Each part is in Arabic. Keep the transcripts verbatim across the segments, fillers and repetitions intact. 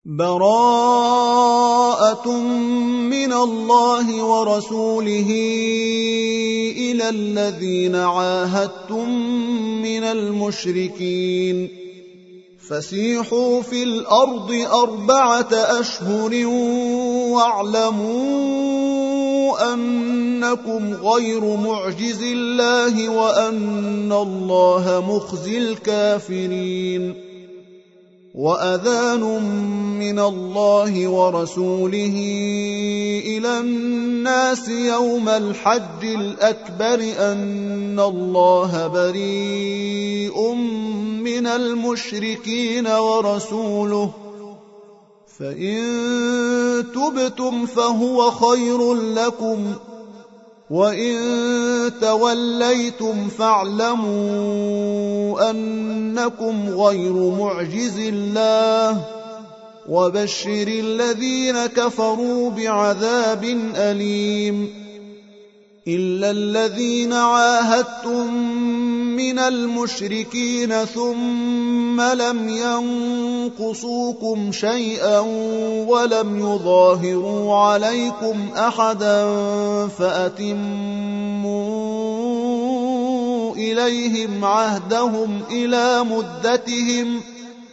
براءة من الله ورسوله إلى الذين عاهدتم من المشركين فسيحوا في الأرض أربعة أشهر واعلموا أنكم غير معجز الله وأن الله مخزي الكافرين وأذان من الله ورسوله إلى الناس يوم الحج الأكبر أن الله بريء من المشركين ورسوله فإن تبتم فهو خير لكم وإن توليتم فاعلموا أنكم غير معجز الله وبشر الذين كفروا بعذاب أليم إلا الذين عاهدتم من المشركين ثم لم ينقصوكم شيئا ولم يظاهروا عليكم أحدا فأتموا إليهم عهدهم إلى مدتهم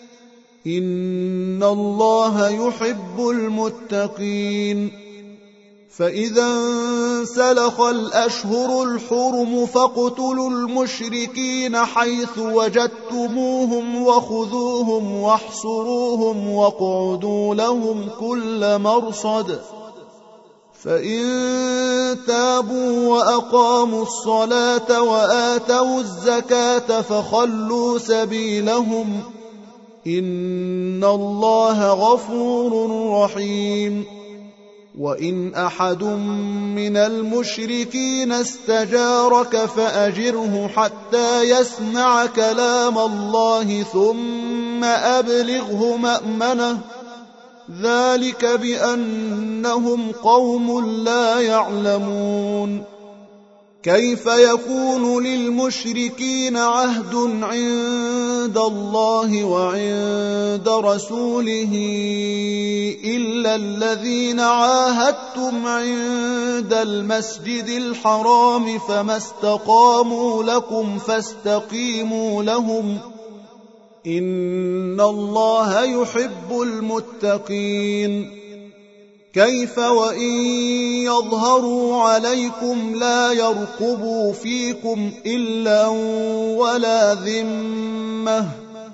إن الله يحب المتقين فإذا انسلخ الأشهر الحرم فاقتلوا المشركين حيث وجدتموهم وخذوهم واحصروهم واقعدوا لهم كل مرصد فإن تابوا وأقاموا الصلاة وآتوا الزكاة فخلوا سبيلهم إن الله غفور رحيم وإن أحد من المشركين استجارك فأجره حتى يسمع كلام الله ثم أبلغه مأمنه ذلك بأنهم قوم لا يعلمون كيف يكون للمشركين عهد عند الله وعند رسوله إلا الذين عاهدتم عند المسجد الحرام فما استقاموا لكم فاستقيموا لهم إن الله يحب المتقين كيف وإن يظهروا عليكم لا يرقبوا فيكم إلا ولا ذمة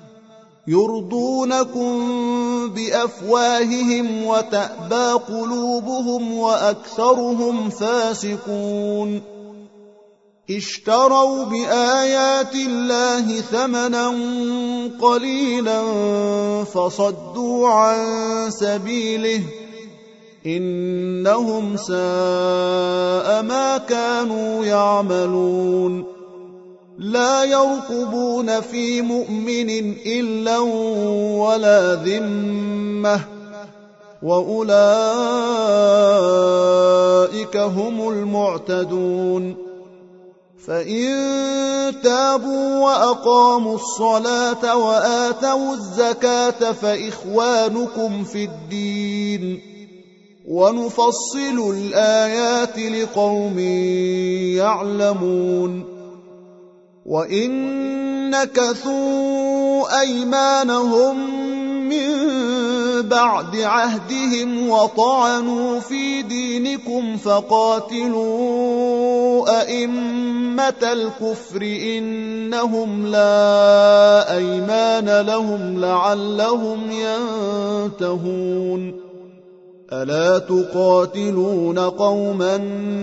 يرضونكم بأفواههم وتأبى قلوبهم وأكثرهم فاسقون اشتروا بآيات الله ثمنا قليلا فصدوا عن سبيله إنهم ساء ما كانوا يعملون لا يرقبون في مؤمن إلا ولا ذمة وأولئك هم المعتدون فإن تابوا وأقاموا الصلاة وآتوا الزكاة فإخوانكم في الدين ونفصل الآيات لقوم يعلمون وإن نكثوا أيمانهم من بعد عهدهم وطعنوا في دينكم فقاتلوا أئمة الكفر إنهم لا أيمان لهم لعلهم ينتهون ألا تقاتلون قوما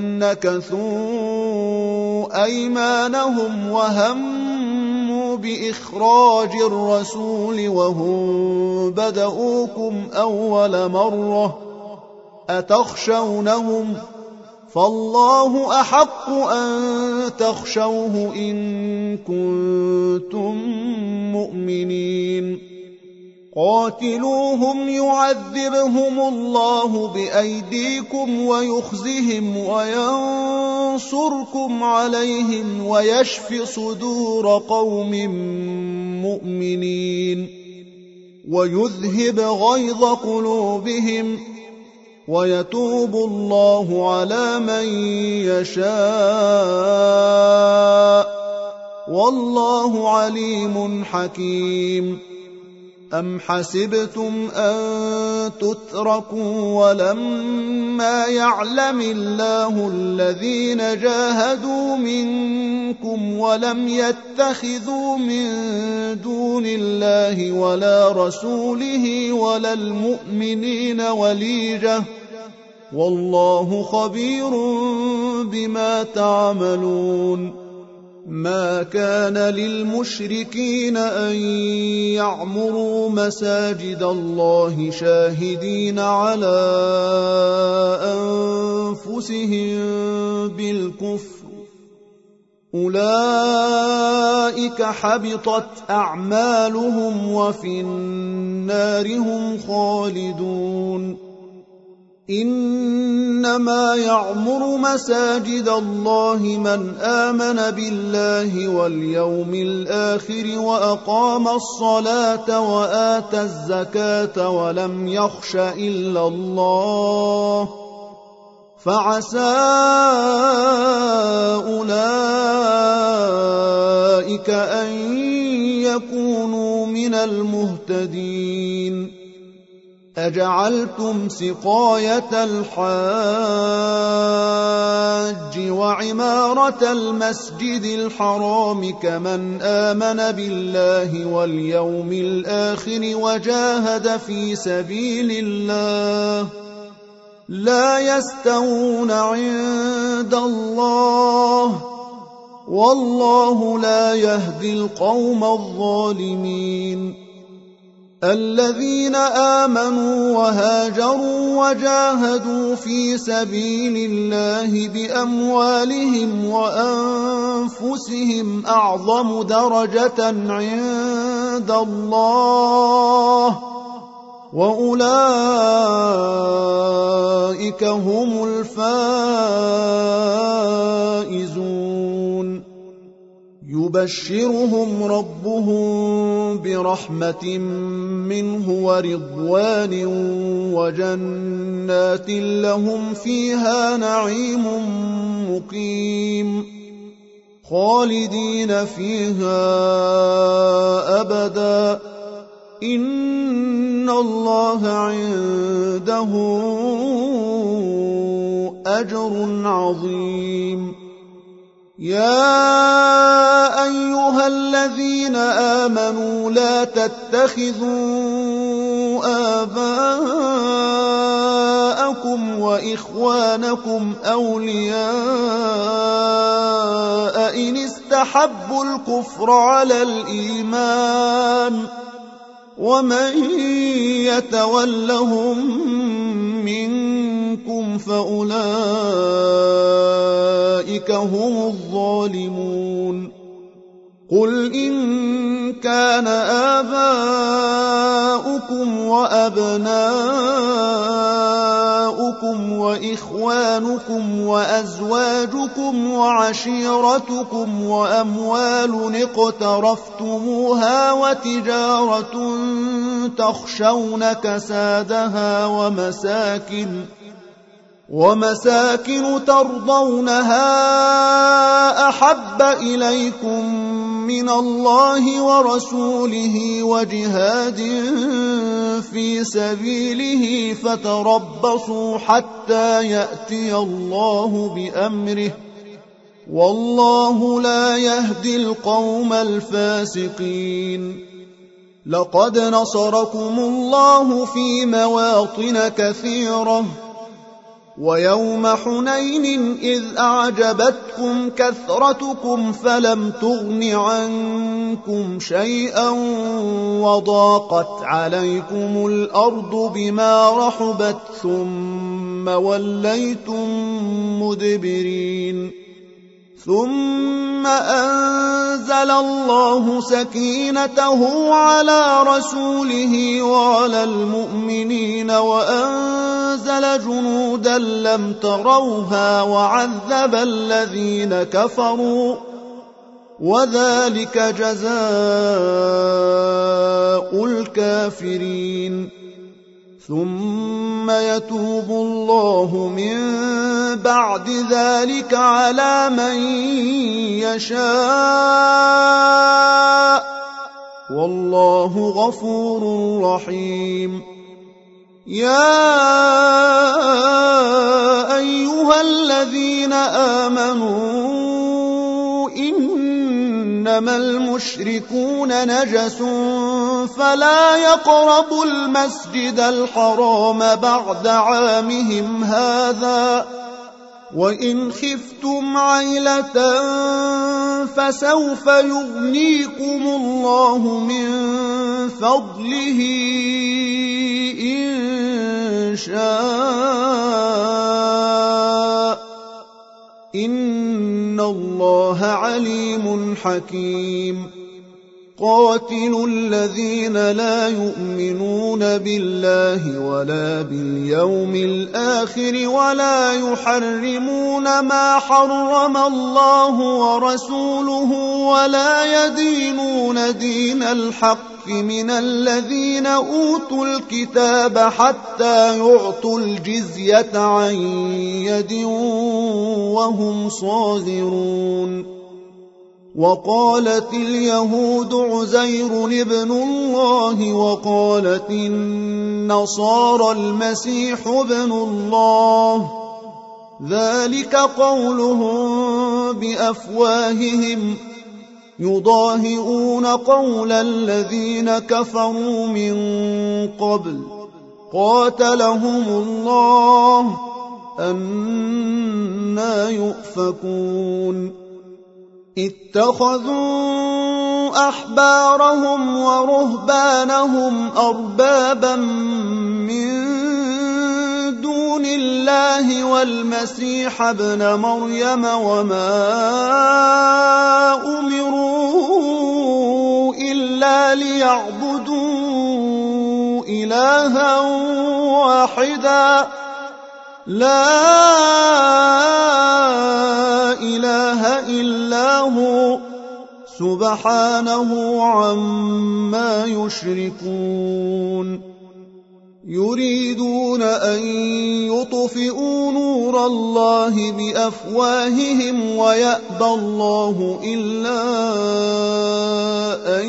نكثوا أيمانهم وهموا بإخراج الرسول وهم بدؤوكم أول مرة أتخشونهم فالله أحق أن تخشوه إن كنتم مؤمنين قاتلوهم يعذبهم الله بأيديكم ويخزهم وينصركم عليهم ويشف صدور قوم مؤمنين ويذهب غيظ قلوبهم ويتوب الله على من يشاء والله عليم حكيم. أم حسبتم أن تتركوا ولما يعلم الله الذين جاهدوا منكم ولم يتخذوا من دون الله ولا رسوله ولا المؤمنين وليجة والله خبير بما تعملون. ما كان للمشركين أن يعمروا مساجد الله شاهدين على أنفسهم بالكفر أولئك حبطت أعمالهم وفي النار هم خالدون. إنما يعمر مساجد الله من آمن بالله واليوم الآخر وأقام الصلاة وآتى الزكاة ولم يخش إلا الله فعسى أولئك أن يكونوا من المهتدين. أجعلتم سقاية الحاج وعمارة المسجد الحرام كمن آمن بالله واليوم الآخر وجاهد في سبيل الله لا يستوون عند الله والله لا يهدي القوم الظالمين. الذين آمنوا وهاجروا وجاهدوا في سبيل الله بأموالهم وأنفسهم أعظم درجة عند الله وأولئك هم الفائزون. يبشرهم ربهم برحمة منه ورضوان وجنات لهم فيها نعيم مقيم خالدين فيها أبدا إن الله عنده أجر عظيم. يا أيها الذين آمنوا لا تتخذوا آباءكم وإخوانكم أولياء إن استحبوا الكفر على الإيمان ومن يتولهم منكم فأولئك هم الظالمون. قل إن كان آباؤكم وأبناؤكم وإخوانكم وأزواجكم وعشيرتكم وأموال اقترفتموها وتجارة تخشون كسادها ومساكن ومساكن ترضونها أحب إليكم من الله ورسوله وجهاد في سبيله فتربصوا حتى يأتي الله بأمره والله لا يهدي القوم الفاسقين. لقد نصركم الله في مواطن كثيرة ويوم حنين إذ أعجبتكم كثرتكم فلم تغن عنكم شيئا وضاقت عليكم الأرض بما رحبت ثم وليتم مدبرين. ثم أنزل الله سكينته على رسوله وعلى المؤمنين وأنزل جنودا لم تروها وعذب الذين كفروا وذلك جزاء الكافرين. ثم يتوب الله من بعد ذلك على من يشاء والله غفور رحيم. يا أيها الذين آمنوا إنما المشركون نجس فلا يقربوا المسجد الحرام بعد عامهم هذا وإن خفتم عيلة فسوف يغنيكم الله من فضله إن شاء إن الله عليم حكيم. قاتلوا الذين لا يؤمنون بالله ولا باليوم الآخر ولا يحرمون ما حرم الله ورسوله ولا يدينون دين الحق من الذين أوتوا الكتاب حتى يعطوا الجزية عن يد وهم صاغرون. وقالت اليهود عزير ابن الله وقالت النصارى المسيح ابن الله ذلك قولهم بأفواههم يضاهئون قول الذين كفروا من قبل قاتلهم الله أنى يؤفكون. اتخذوا أحبارهم ورهبانهم أربابا من دون الله والمسيح ابن مريم وما أمروا إلا ليعبدوا إلها واحدا لا إله إلا هو سبحانه عما يشركون. يريدون أن يطفئوا نور الله بأفواههم ويأبى الله إلا أن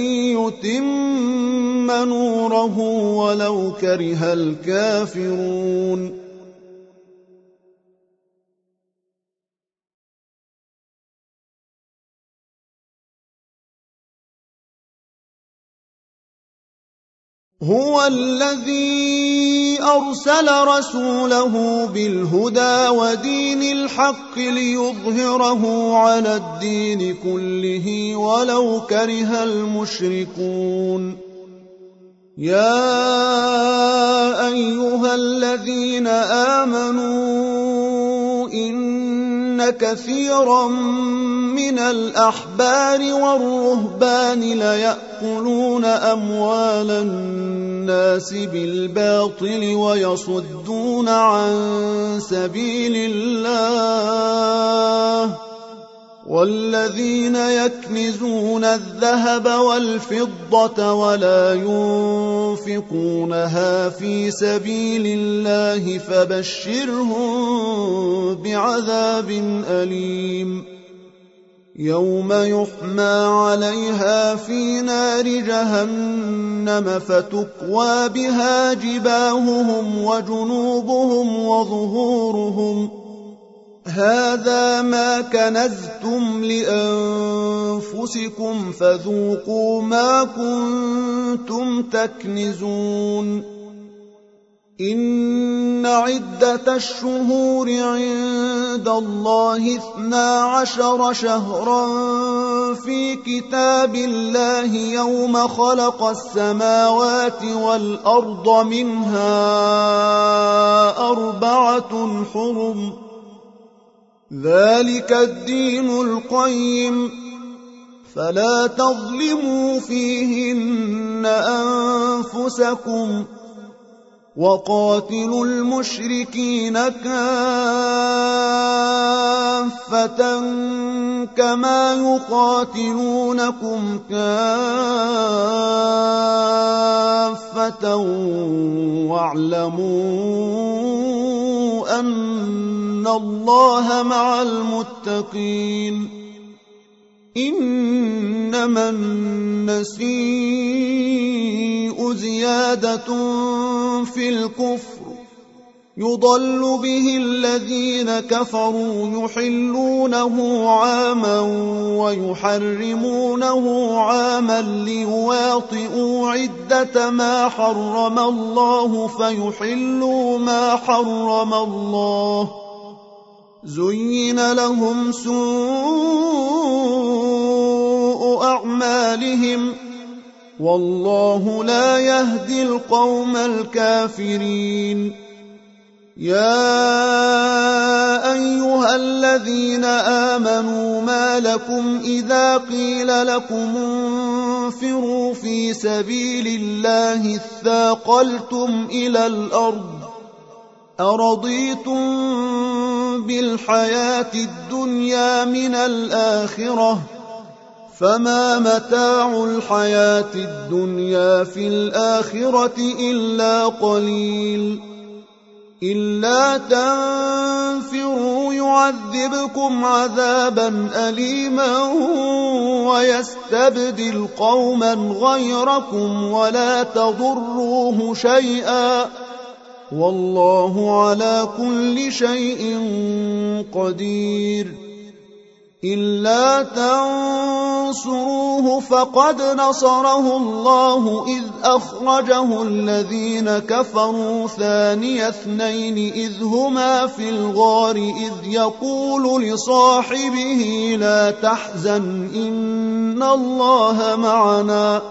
يتم نوره ولو كره الكافرون. هو الذي أرسل رسوله بالهدى ودين الحق ليظهره على الدين كله ولو كره المشركون. يا أيها الذين آمنوا إن كثيرا من الأحبار والرهبان ليأكلون أموال الناس بالباطل ويصدون عن سبيل الله والذين يكنزون الذهب والفضة ولا ينفقونها في سبيل الله فبشرهم بعذاب أليم. يوم يحمى عليها في نار جهنم فتكوى بها جباههم وجنوبهم وظهورهم هذا ما كنزتم لأنفسكم فذوقوا ما كنتم تكنزون. إن عدة الشهور عند الله اثنا عشر شهرا في كتاب الله يوم خلق السماوات والأرض منها أربعة حرم ذلك الدين القيم فلا تظلموا فيهن أنفسكم وقاتلوا المشركين كافة كما يقاتلونكم كافة واعلموا أن الله مع المتقين إنما النسيء زيادة في الكفر يضل به الذين كفروا يحلونه عاما ويحرمونه عاما ليواطئوا عدة ما حرم الله فيحلوا ما حرم الله زين لهم سوء أعمالهم والله لا يهدي القوم الكافرين يا أيها الذين آمنوا ما لكم إذا قيل لكم انفروا في سبيل الله اثاقلتم إلى الأرض أرضيتم بالحياة الدنيا من الآخرة فما متاع الحياة الدنيا في الآخرة إلا قليل إلا تنفروا يعذبكم عذابا أليما ويستبدل قوما غيركم ولا تضروه شيئا والله على كل شيء قدير إلا تنصروه فقد نصره الله إذ أخرجه الذين كفروا ثاني اثنين إذ هما في الغار إذ يقول لصاحبه لا تحزن إن الله معنا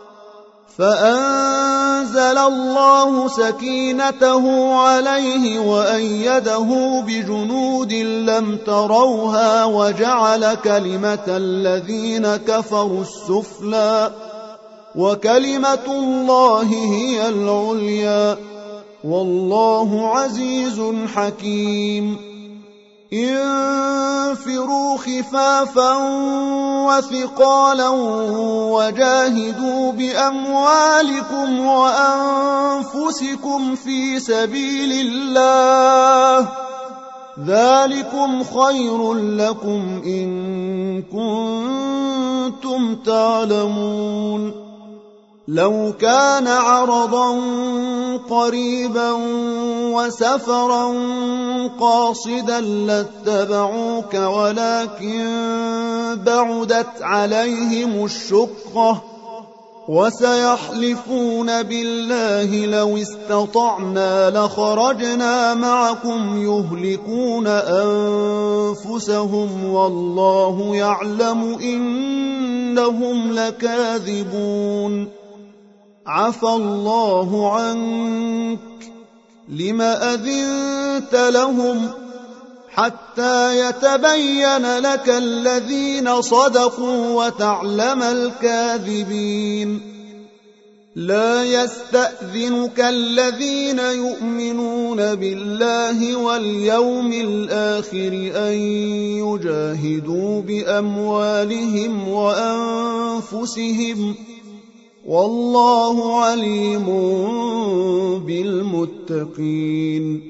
فأنزل الله سكينته عليه وأيده بجنود لم تروها وجعل كلمة الذين كفروا السفلى وكلمة الله هي العليا والله عزيز حكيم انفروا خفافا وثقالا وجاهدوا بأموالكم وأنفسكم في سبيل الله ذلكم خير لكم إن كنتم تعلمون لو كان عرضا قريبا وسفرا قاصدا لاتبعوك ولكن بعدت عليهم الشقة وسيحلفون بالله لو استطعنا لخرجنا معكم يهلكون أنفسهم والله يعلم إنهم لكاذبون عفى الله عنك لم أذنت لهم حتى يتبين لك الذين صدقوا وتعلم الكاذبين لا يستأذنك الذين يؤمنون بالله واليوم الآخر أن يجاهدوا بأموالهم وأنفسهم والله عليم بالمتقين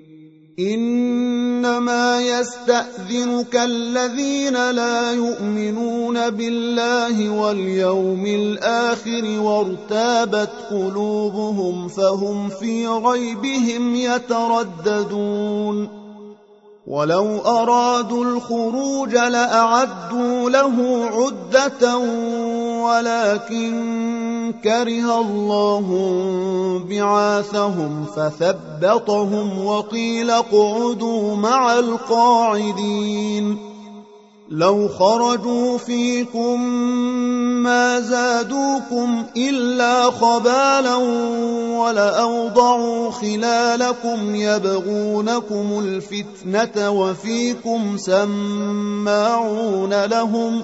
إنما يستأذنك الذين لا يؤمنون بالله واليوم الآخر وارتابت قلوبهم فهم في ريبهم يترددون ولو أرادوا الخروج لأعدوا له عدة ولكن كره الله بعاثهم فثبطهم وقيل اقعدوا مع القاعدين لو خرجوا فيكم ما زادوكم إلا خبالا ولأوضعوا خلالكم يبغونكم الفتنة وفيكم سماعون لهم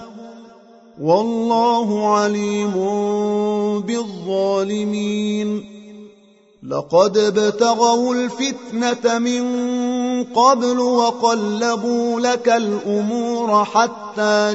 والله عليم بالظالمين لقد ابتغوا الفتنة من قبل وقلبوا لك الأمور حتى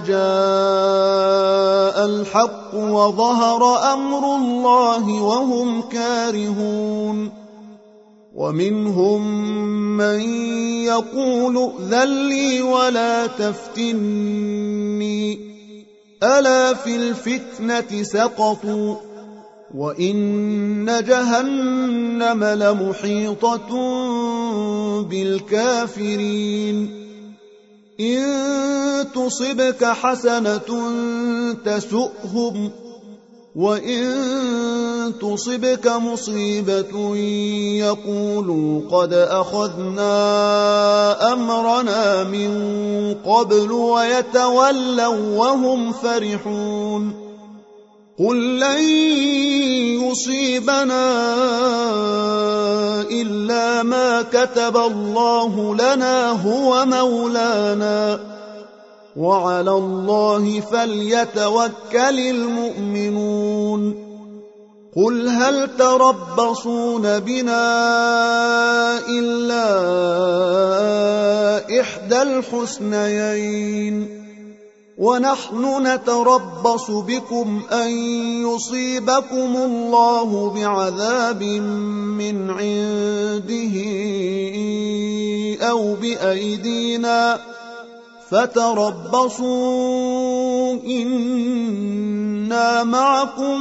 جاء الحق وظهر أمر الله وهم كارهون ومنهم من يقول ائذن لي ولا تفتني ألا في الفتنة سقطوا وإن جهنم لمحيطة بالكافرين إن تصبك حسنة تسؤهم وإن تصبك مصيبة يقولوا قد أخذنا أمرنا من قبل ويتولوا وهم فرحون قل لن يصيبنا إلا ما كتب الله لنا هو مولانا وعلى الله فليتوكل المؤمنون قل هل تربصون بنا إلا إحدى الحسنيين ونحن نتربص بكم أن يصيبكم الله بعذاب من عنده أو بأيدينا فتربصوا إنا معكم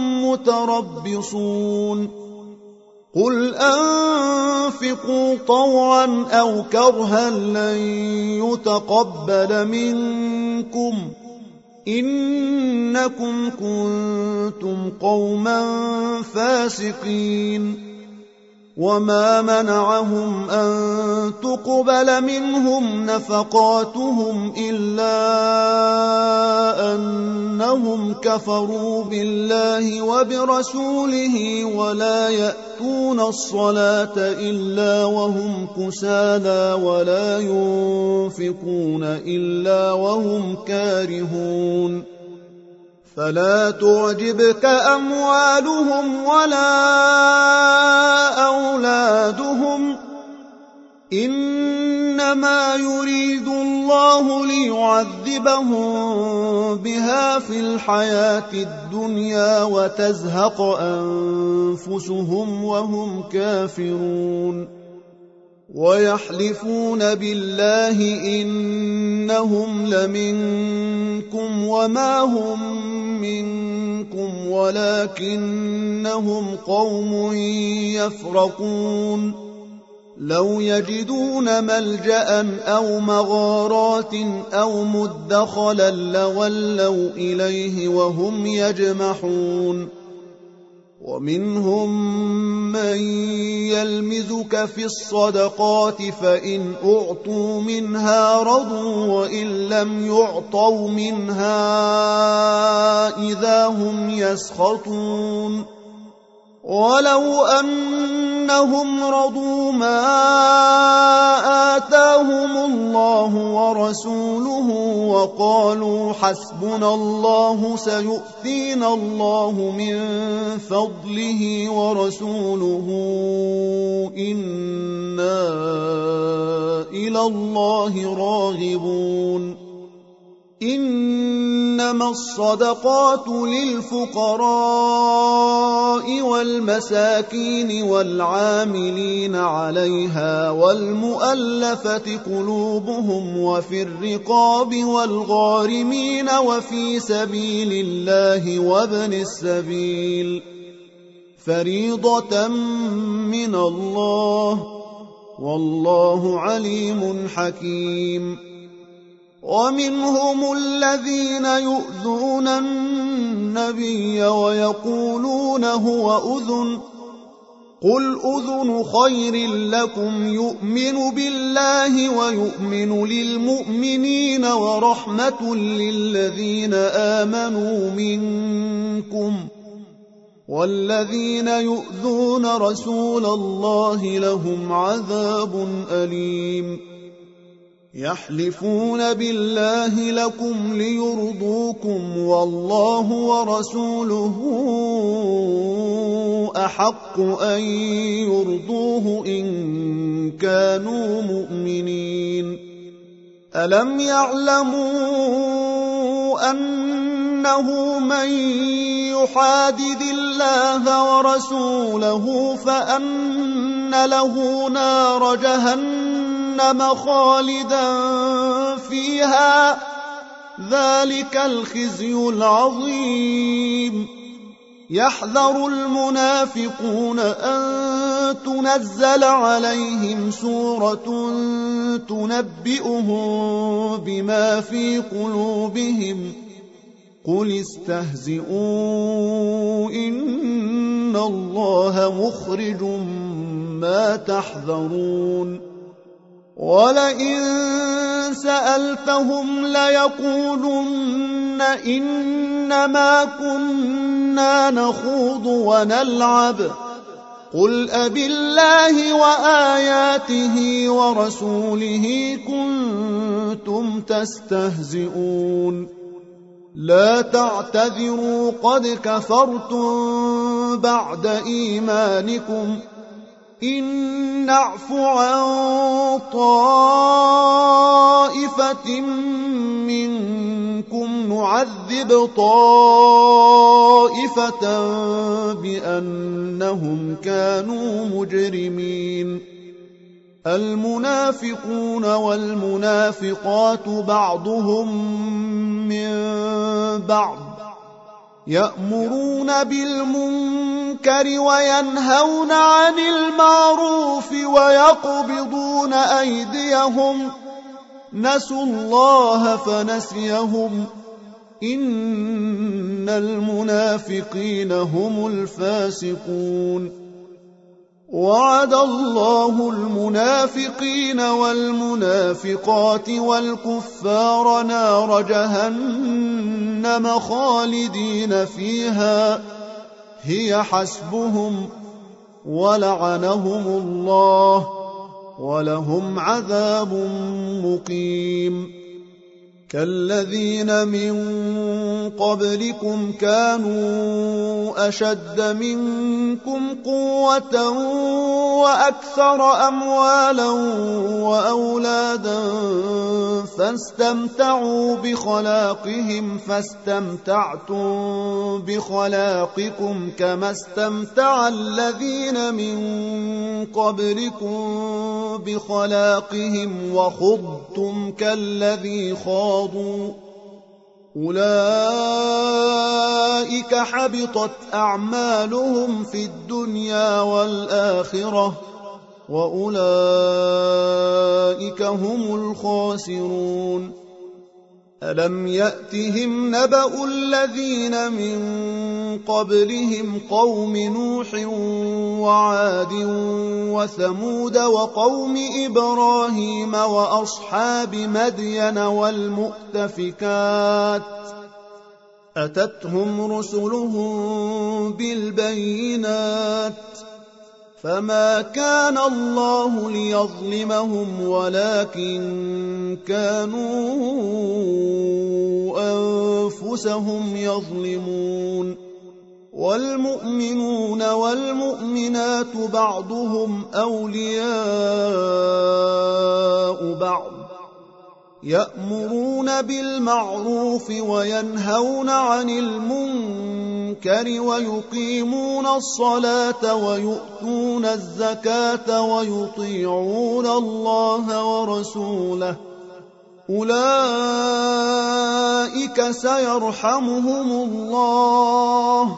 متربصون قل أنفقوا طوعا أو كرها لن يتقبل منكم إنكم كنتم قوما فاسقين وما منعهم أن تقبل منهم نفقاتهم إلا أنهم كفروا بالله وبرسوله ولا يأتون الصلاة إلا وهم كسالى ولا ينفقون إلا وهم كارهون فلا تعجبك أموالهم ولا أولادهم إنما يريد الله ليعذبهم بها في الحياة الدنيا وتزهق أنفسهم وهم كافرون ويحلفون بالله إنهم لمنكم وما هم منكم ولكنهم قوم يفرقون لو يجدون ملجأ أو مغارات أو مدخلا لولوا إليه وهم يجمحون ومنهم من يلمزك في الصدقات فإن أعطوا منها رضوا وإن لم يعطوا منها إذا هم يسخطون ولو أنهم رضوا ما آتاهم الله ورسوله وقالوا حسبنا الله سيؤتينا الله من فضله ورسوله إنا إلى الله راغبون إنما الصدقات للفقراء والمساكين والعاملين عليها والمؤلفة قلوبهم وفي الرقاب والغارمين وفي سبيل الله وابن السبيل فريضة من الله والله عليم حكيم ومنهم الذين يؤذون النبي ويقولون هو أذن قل أذن خير لكم يؤمن بالله ويؤمن للمؤمنين ورحمة للذين آمنوا منكم والذين يؤذون رسول الله لهم عذاب أليم يحلفون بالله لكم ليرضوكم والله ورسوله أحق أن يرضوه إن كانوا مؤمنين. ألم يعلموا أنه من يحادد الله ورسوله فأن له نار جهنم خالدا فيها ذلك الخزي العظيم. يحذر المنافقون أن تنزل عليهم سورة تنبئهم بما في قلوبهم قل استهزئوا إن الله مخرج ما تحذرون. ولئن سألتهم ليقولن إنما كنا نخوض ونلعب قل أبالله وآياته ورسوله كنتم تستهزئون. لا تعتذروا قد كفرتم بعد إيمانكم إن نعف عن طائفة منكم نعذب طائفة بأنهم كانوا مجرمين. المنافقون والمنافقات بعضهم من بعض يأمرون بالمنكر وينهون عن المعروف ويقبضون أيديهم نسوا الله فنسيهم إن المنافقين هم الفاسقون. وعد الله المنافقين والمنافقات والكفار نار جهنم خالدين فيها هي حسبهم ولعنهم الله ولهم عذاب مقيم. كالذين من قبلكم كانوا أشد منكم قوة وأكثر أموالا وأولادا فاستمتعوا بخلاقهم فاستمتعتم بخلاقكم كما استمتع الذين من قبلكم بخلاقهم وخضتم كالذي خاضوا أولئك حبطت أعمالهم في الدنيا والآخرة وأولئك هم الخاسرون. ألم يأتهم نبأ الذين من قبلهم قوم نوح وعاد وثمود وقوم إبراهيم وأصحاب مدين والمؤتفكات أتتهم رسلهم بالبينات فما كان الله ليظلمهم ولكن كانوا أنفسهم يظلمون. والمؤمنون والمؤمنات بعضهم أولياء بعض يأمرون بالمعروف وينهون عن المنكر ويقيمون الصلاة ويؤتون الزكاة ويطيعون الله ورسوله أولئك سيرحمهم الله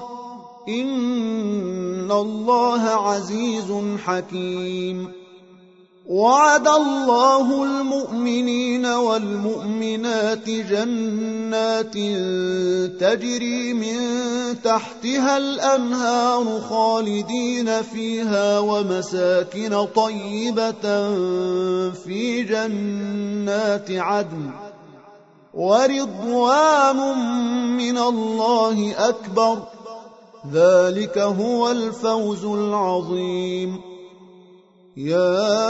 إن الله عزيز حكيم. وعد الله المؤمنين والمؤمنات جنات تجري من تحتها الأنهار خالدين فيها ومساكن طيبة في جنات عدن ورضوان من الله أكبر ذلك هو الفوز العظيم. يا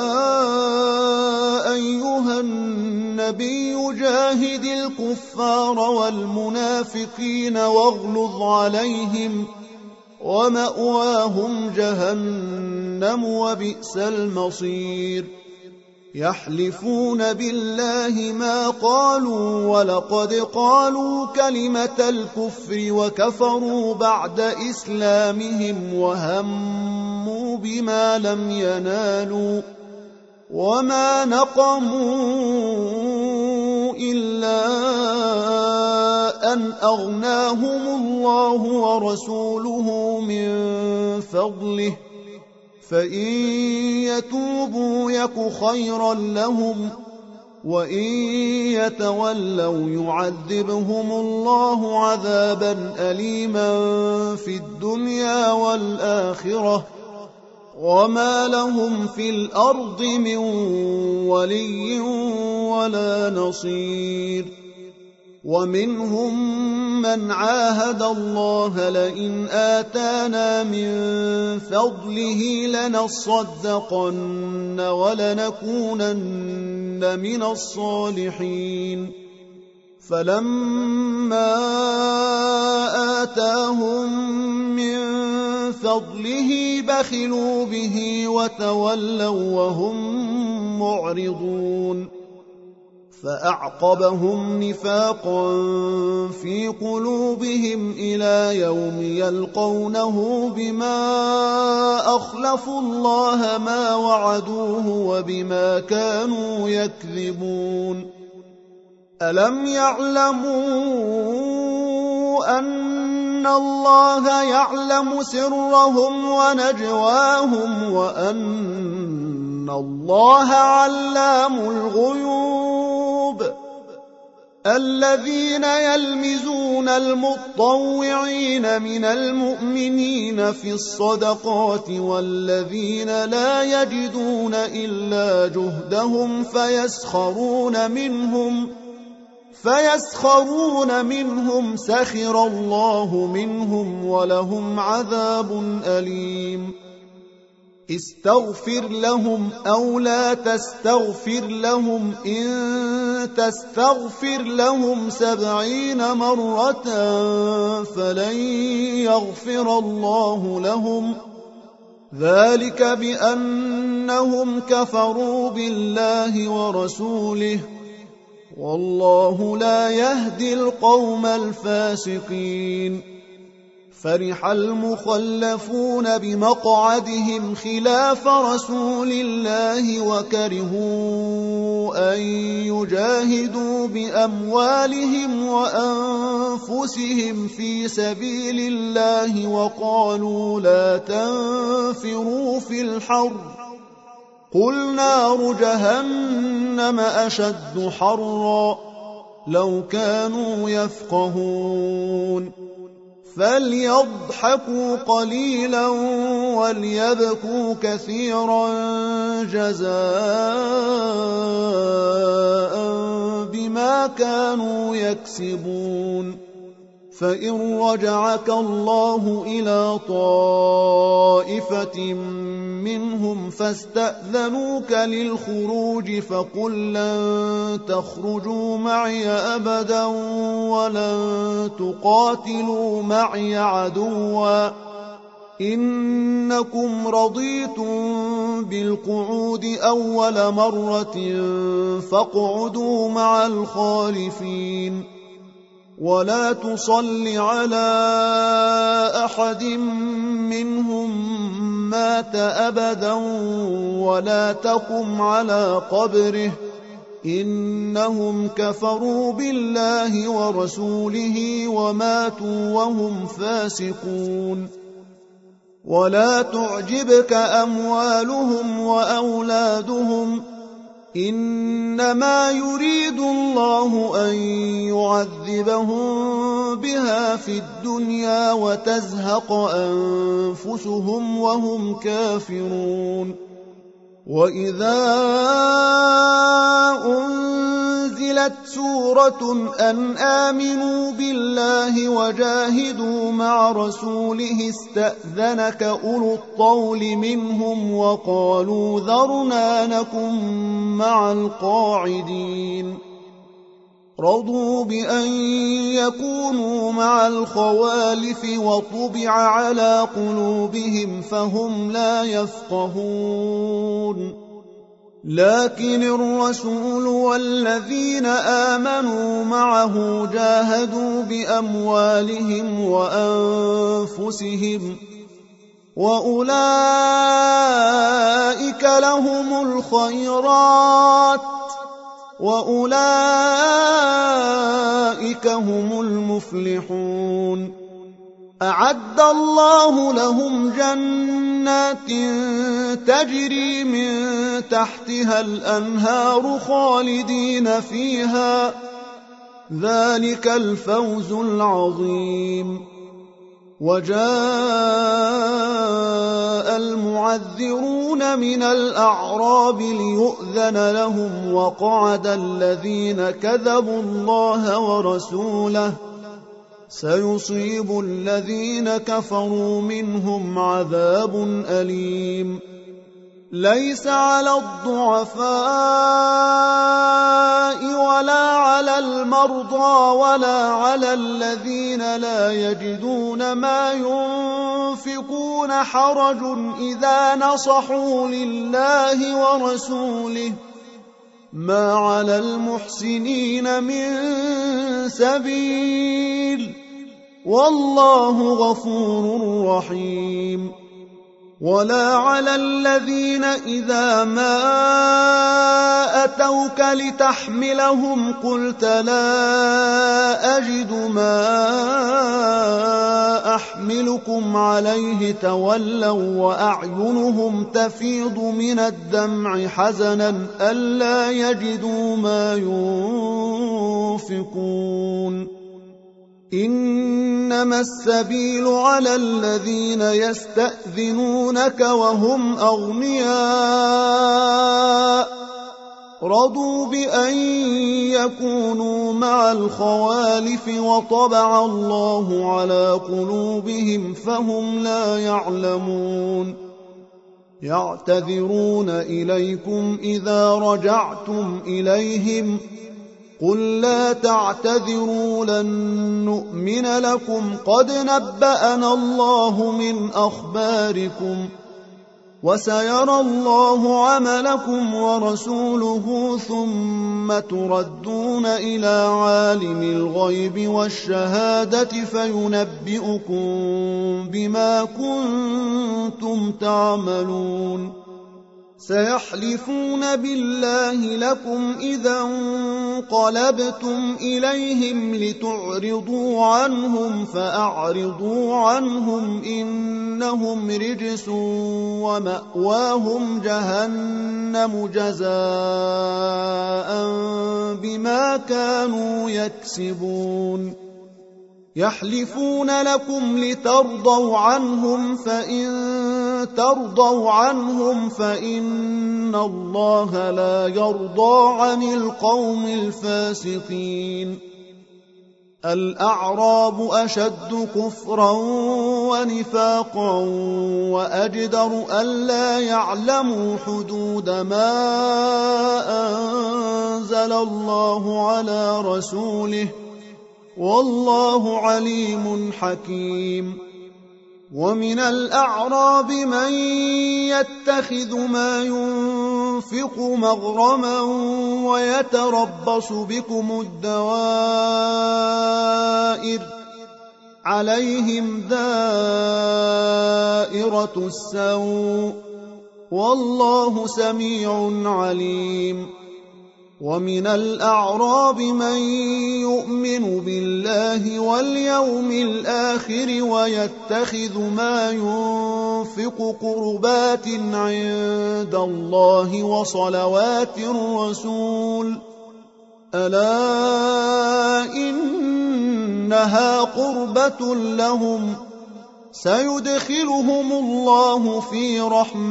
أيها النبي جاهد الكفار والمنافقين واغلظ عليهم ومأواهم جهنم وبئس المصير يحلفون بالله ما قالوا ولقد قالوا كلمة الكفر وكفروا بعد إسلامهم وهموا بما لم ينالوا وما نقموا إلا أن أغناهم الله ورسوله من فضله فإن يتوبوا يك خيرا لهم وإن يتولوا يعذبهم الله عذابا أليما في الدنيا والآخرة وما لهم في الأرض من ولي ولا نصير ومنهم من عاهد الله لئن آتانا من فضله لنصدقن ولنكونن من الصالحين فلما آتاهم من فضله بخلوا به وتولوا وهم معرضون فأعقبهم نفاقا في قلوبهم إلى يوم يلقونه بما أخلفوا الله ما وعدوه وبما كانوا يكذبون ألم يعلموا أن الله يعلم سرهم ونجواهم وأن الله علام الغيوب الذين يلمزون المطوعين من المؤمنين في الصدقات والذين لا يجدون إلا جهدهم فيسخرون منهم فيسخرون منهم سخر الله منهم ولهم عذاب أليم استغفر لهم أو لا تستغفر لهم إن تستغفر لهم سبعين مرة فلن يغفر الله لهم ذلك بأنهم كفروا بالله ورسوله والله لا يهدي القوم الفاسقين فرح المخلفون بمقعدهم خلاف رسول الله وكرهوا أن يجاهدوا بأموالهم وأنفسهم في سبيل الله وقالوا لا تنفروا في الحر قل نار جهنم أشد حرا لو كانوا يفقهون فليضحكوا قليلا وليبكوا كثيرا جزاء بما كانوا يكسبون فإن رجعك الله إلى طائفة منهم فاستأذنوك للخروج فقل لن تخرجوا معي أبدا ولن تقاتلوا معي عدوا إنكم رضيتم بالقعود أول مرة فاقعدوا مع الخالفين ولا تصل على أحد منهم مات أبدا ولا تقم على قبره إنهم كفروا بالله ورسوله وماتوا وهم فاسقون ولا تعجبك أموالهم وأولادهم إنما يريد الله أن يعذبهم بها في الدنيا وتزهق أنفسهم وهم كافرون وإذا أنزل أنزلت سورة أن آمنوا بالله وجاهدوا مع رسوله استأذنك أولو الطول منهم وقالوا ذرنا نكن مع القاعدين رضوا بأن يكونوا مع الخوالف وطبع على قلوبهم فهم لا يفقهون لكن الرسول والذين آمنوا معه جاهدوا بأموالهم وأنفسهم وأولئك لهم الخيرات وأولئك هم المفلحون أعد الله لهم جنات تجري من تحتها الأنهار خالدين فيها ذلك الفوز العظيم وجاء المعذرون من الأعراب ليؤذن لهم وقعد الذين كذبوا الله ورسوله سيصيب الذين كفروا منهم عذاب أليم ليس على الضعفاء ولا على المرضى ولا على الذين لا يجدون ما ينفقون حرج إذا نصحوا لله ورسوله ما على المحسنين من سبيل والله غفور رحيم ولا على الذين إذا ما أتوك لتحملهم قلت لا أجد ما أحملكم عليه تولوا وأعينهم تفيض من الدمع حزنا ألا يجدوا ما ينفقون إنما السبيل على الذين يستأذنونك وهم أغنياء رضوا بأن يكونوا مع الخوالف وطبع الله على قلوبهم فهم لا يعلمون يعتذرون إليكم إذا رجعتم إليهم قل لا تعتذروا لن نؤمن لكم قد نبأنا الله من أخباركم وسيرى الله عملكم ورسوله ثم تردون إلى عالم الغيب والشهادة فينبئكم بما كنتم تعملون سيحلفون بالله لكم إذا انقلبتم إليهم لتعرضوا عنهم فأعرضوا عنهم إنهم رجس ومأواهم جهنم جزاء بما كانوا يكسبون يحلفون لكم لترضوا عنهم فإن ترضوا عنهم فإن الله لا يرضى عن القوم الفاسقين الأعراب أشد كفرا ونفاقا وأجدر ألا يعلموا حدود ما أنزل الله على رسوله والله عليم حكيم ومن الأعراب من يتخذ ما ينفق مغرما ويتربص بكم الدوائر عليهم دائرة السوء والله سميع عليم ومن الأعراب من يؤمن بالله واليوم الآخر ويتخذ ما ينفق قربات عند الله وصلوات الرسول ألا إنها قربة لهم سيدخلهم الله في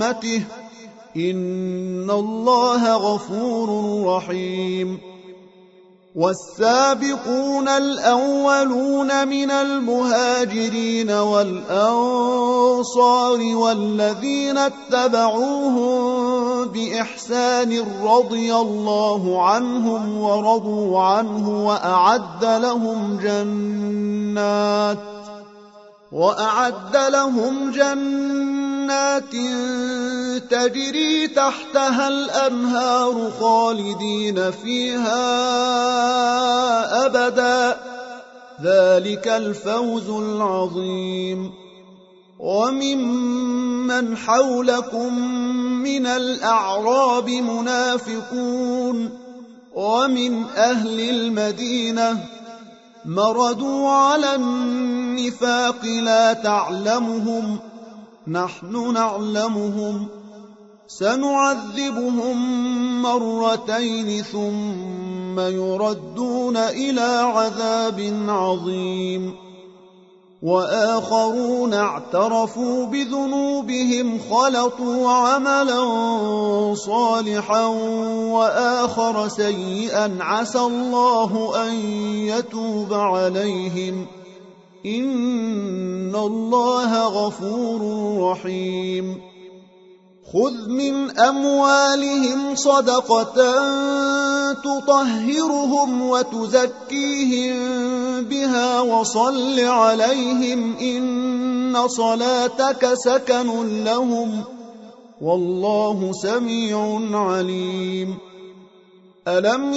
رحمته إن الله غفور رحيم والسابقون الأولون من المهاجرين والأنصار والذين اتبعوهم بإحسان رضي الله عنهم ورضوا عنه وأعد لهم جنات وأعد لهم جنات تجري تحتها الأنهار خالدين فيها أبدا، ذلك الفوز العظيم. وممن حولكم من الأعراب منافقون ومن أهل المدينة مردوا على النفاق لا تعلمهم نحن نعلمهم سنعذبهم مرتين ثم يردون إلى عذاب عظيم. وآخرون اعترفوا بذنوبهم خلطوا عملا صالحا وآخر سيئا عسى الله أن يتوب عليهم إن الله غفور رحيم. خذ من أموالهم صدقة تطهرهم وتزكيهم بها وصل عليهم إن صلاتك سكن لهم والله سميع عليم. ألم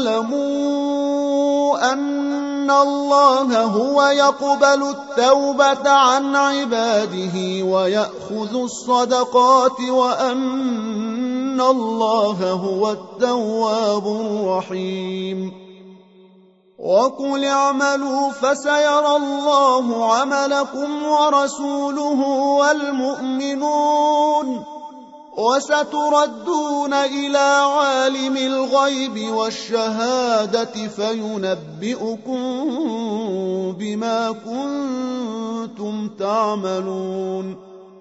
يعلموا أن الله هو يقبل التوبة عن عباده ويأخذ الصدقات وأن الله هو التواب الرحيم. وقل اعملوا فسيرى الله عملكم ورسوله والمؤمنون وستردون إلى عالم الغيب والشهادة فينبئكم بما كنتم تعملون.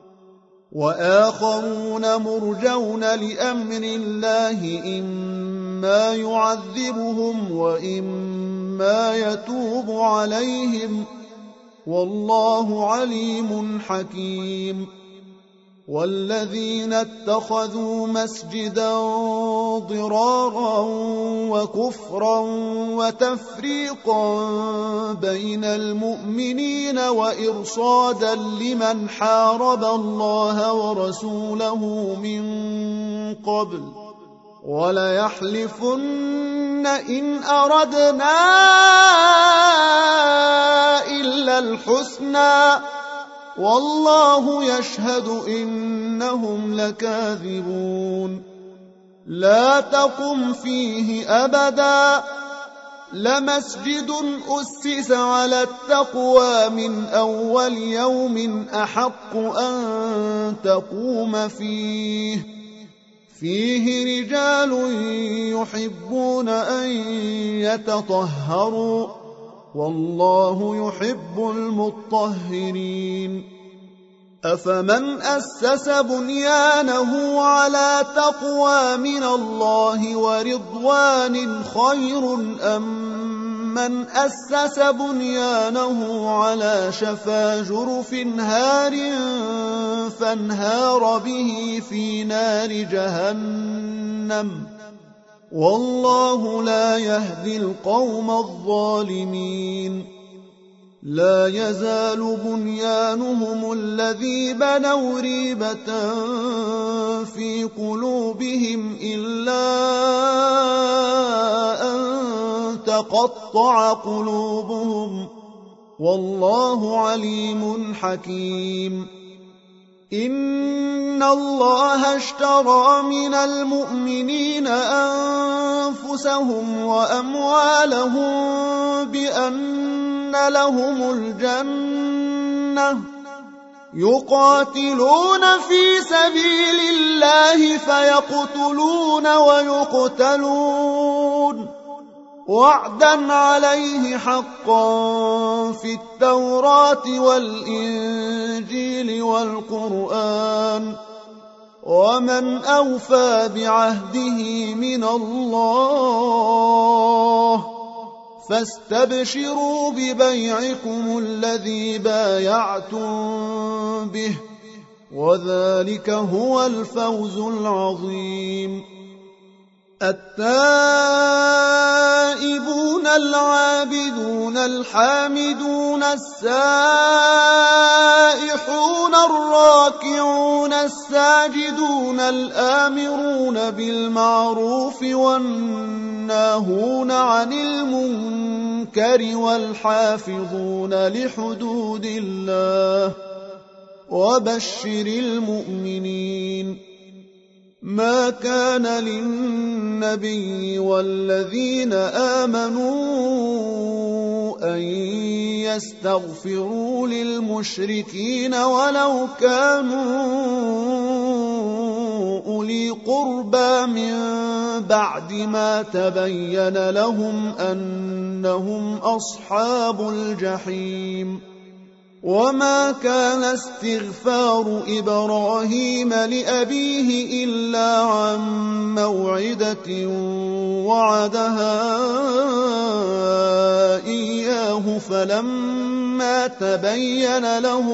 وآخرون مرجون لأمر الله إما يعذبهم وإما يتوب عليهم والله عليم حكيم. والذين اتخذوا مسجدا ضرارا وكفرا وتفريقا بين المؤمنين وإرصادا لمن حارب الله ورسوله من قبل وليحلفن إن أردنا إلا الحسنى والله يشهد إنهم لكاذبون. لا تقم فيه أبدا لمسجد أسس على التقوى من أول يوم أحق أن تقوم فيه فيه رجال يحبون أن يتطهروا والله يحب المطهرين. أفمن أسس بنيانه على تقوى من الله ورضوان خير أم من أسس بنيانه على شفا جرف هار فانهار به في نار جهنم والله لا يهدي القوم الظالمين. لا يزال بنيانهم الذي بنوا ريبة في قلوبهم إلا أن تقطع قلوبهم والله عليم حكيم. إن الله اشترى من المؤمنين أنفسهم وأموالهم بأن لهم الجنة يقاتلون في سبيل الله فيقتلون ويقتلون وعدا عليه حقا في التوراة والإنجيل والقرآن ومن أوفى بعهده من الله فاستبشروا ببيعكم الذي بايعتم به، وذلك هو الفوز العظيم. التائبون العابدون الحامدون السائحون الراكعون الساجدون الآمرون بالمعروف والناهون عن المنكر والحافظون لحدود الله وبشر المؤمنين. ما كان للنبي والذين آمنوا أن يستغفروا للمشركين ولو كانوا أولي قربى من بعد ما تبين لهم أنهم أصحاب الجحيم. وما كان استغفار إبراهيم لأبيه إلا عن موعدة وعدها إياه فلما تبين له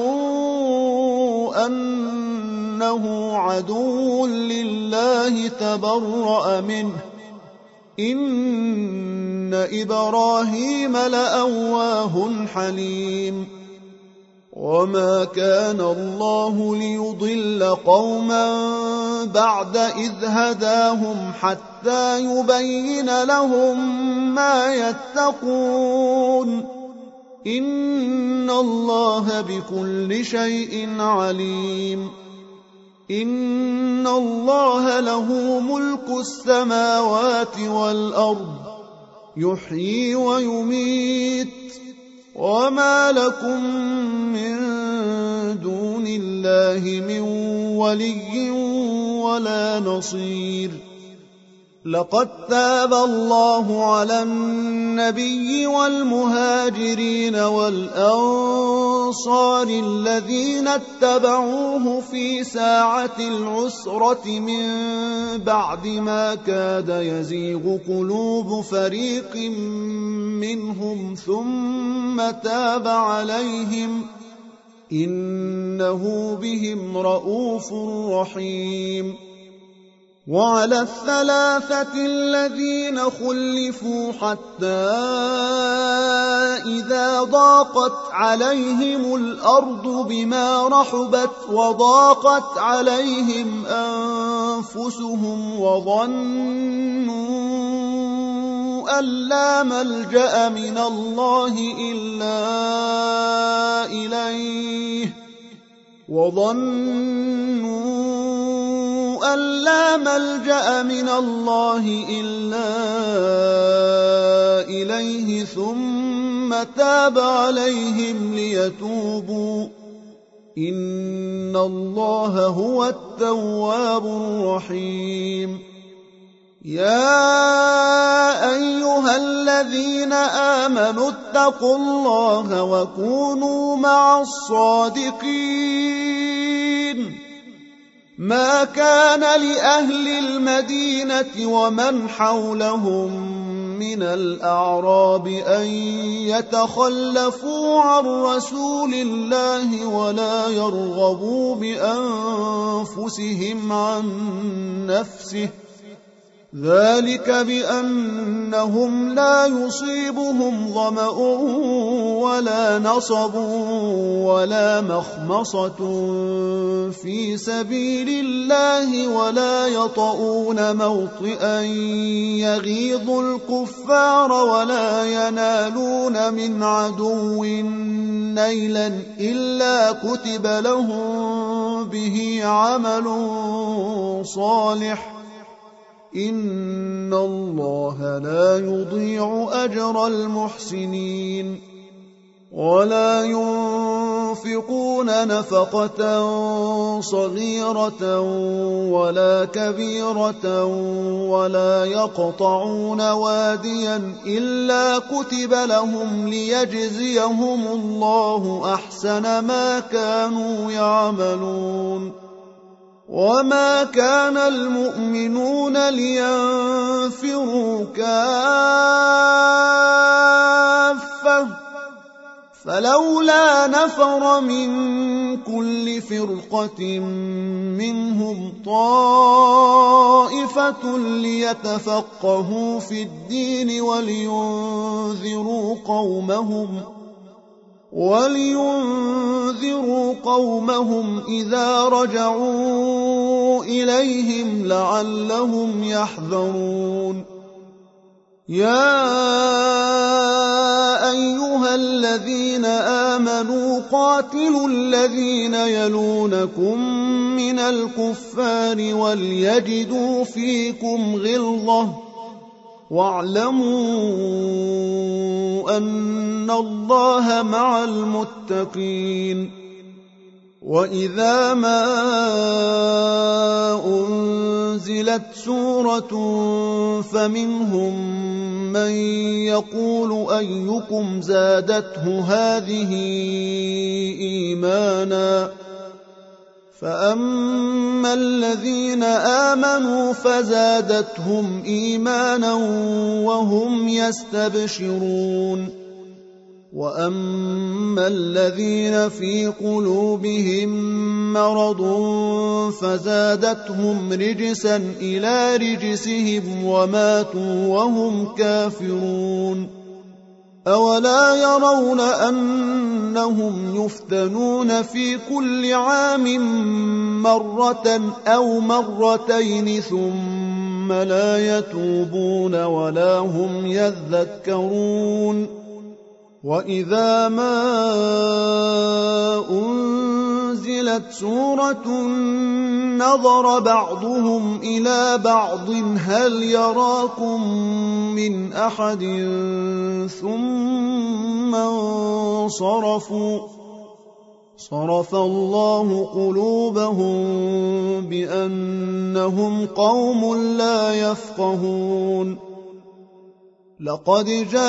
أنه عدو لله تبرأ منه إن إبراهيم لأواه حليم. وما كان الله ليضل قوما بعد إذ هداهم حتى يبين لهم ما يتقون إن الله بكل شيء عليم. إن الله له ملك السماوات والأرض يحيي ويميت وما لكم من دون الله من ولي ولا نصير. لقد تاب الله على النبي والمهاجرين والأنصار الذين اتبعوه في ساعة العسرة من بعد ما كاد يزيغ قلوب فريق منهم ثم تاب عليهم إنه بهم رءوف رحيم. وعلى الثلاثة الذين خلفوا حتى إذا ضاقت عليهم الأرض بما رحبت وضاقت عليهم أنفسهم وظنوا أن لا ملجأ من الله إلا إليه وظنوا أن لا ملجأ من الله إلا إليه ثم تاب عليهم ليتوبوا إن الله هو التواب الرحيم. يا أيها الذين آمنوا اتقوا الله وكونوا مع الصادقين. ما كان لأهل المدينة ومن حولهم من الأعراب أن يتخلفوا عن رسول الله ولا يرغبوا بأنفسهم عن نفسه ذلك بأنهم لا يصيبهم ظمأ ولا نصب ولا مخمصة في سبيل الله ولا يطؤون موطئا يغيظ الكفار ولا ينالون من عدو نيلا إلا كتب لهم به عمل صالح إن الله لا يضيع أجر المحسنين. ولا ينفقون نفقة صغيرة ولا كبيرة ولا يقطعون واديا إلا كتب لهم ليجزيهم الله أحسن ما كانوا يعملون. وما كان المؤمنون لينفروا كافة صَفًّا فلولا نفر من كل فرقة منهم طائفة ليتفقهوا في الدين ولينذروا قومهم ولينذروا قومهم إذا رجعوا إليهم لعلهم يحذرون. يا أيها الذين آمنوا قاتلوا الذين يلونكم من الكفار وليجدوا فيكم غلظة واعلموا أن الله مع المتقين. وإذا ما أنزلت سورة فمنهم من يقول أيكم زادته هذه إيمانا فأما الذين آمنوا فزادتهم إيمانا وهم يستبشرون. وأما الذين في قلوبهم مرض فزادتهم رجسا إلى رجسهم وماتوا وهم كافرون. أولا يرون أنهم يفتنون في كل عام مرة أو مرتين ثم لا يتوبون ولا هم يذكرون. وإذا ما أنزلت سورة نظر بعضهم إلى بعض هل يراكم من أحد ثم انصرفوا صرف الله قلوبهم بأنهم قوم لا يفقهون. لقد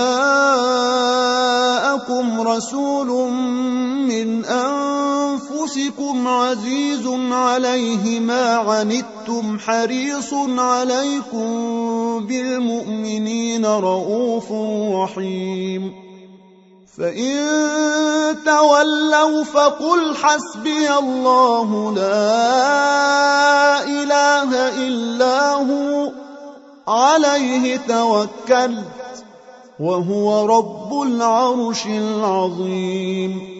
جاءكم رسول من أنفسكم عزيز عليه ما عنتم حريص عليكم بالمؤمنين رؤوف رحيم. فإن تولوا فقل حسبي الله لا إله إلا هو عليه توكلت وهو رب العرش العظيم.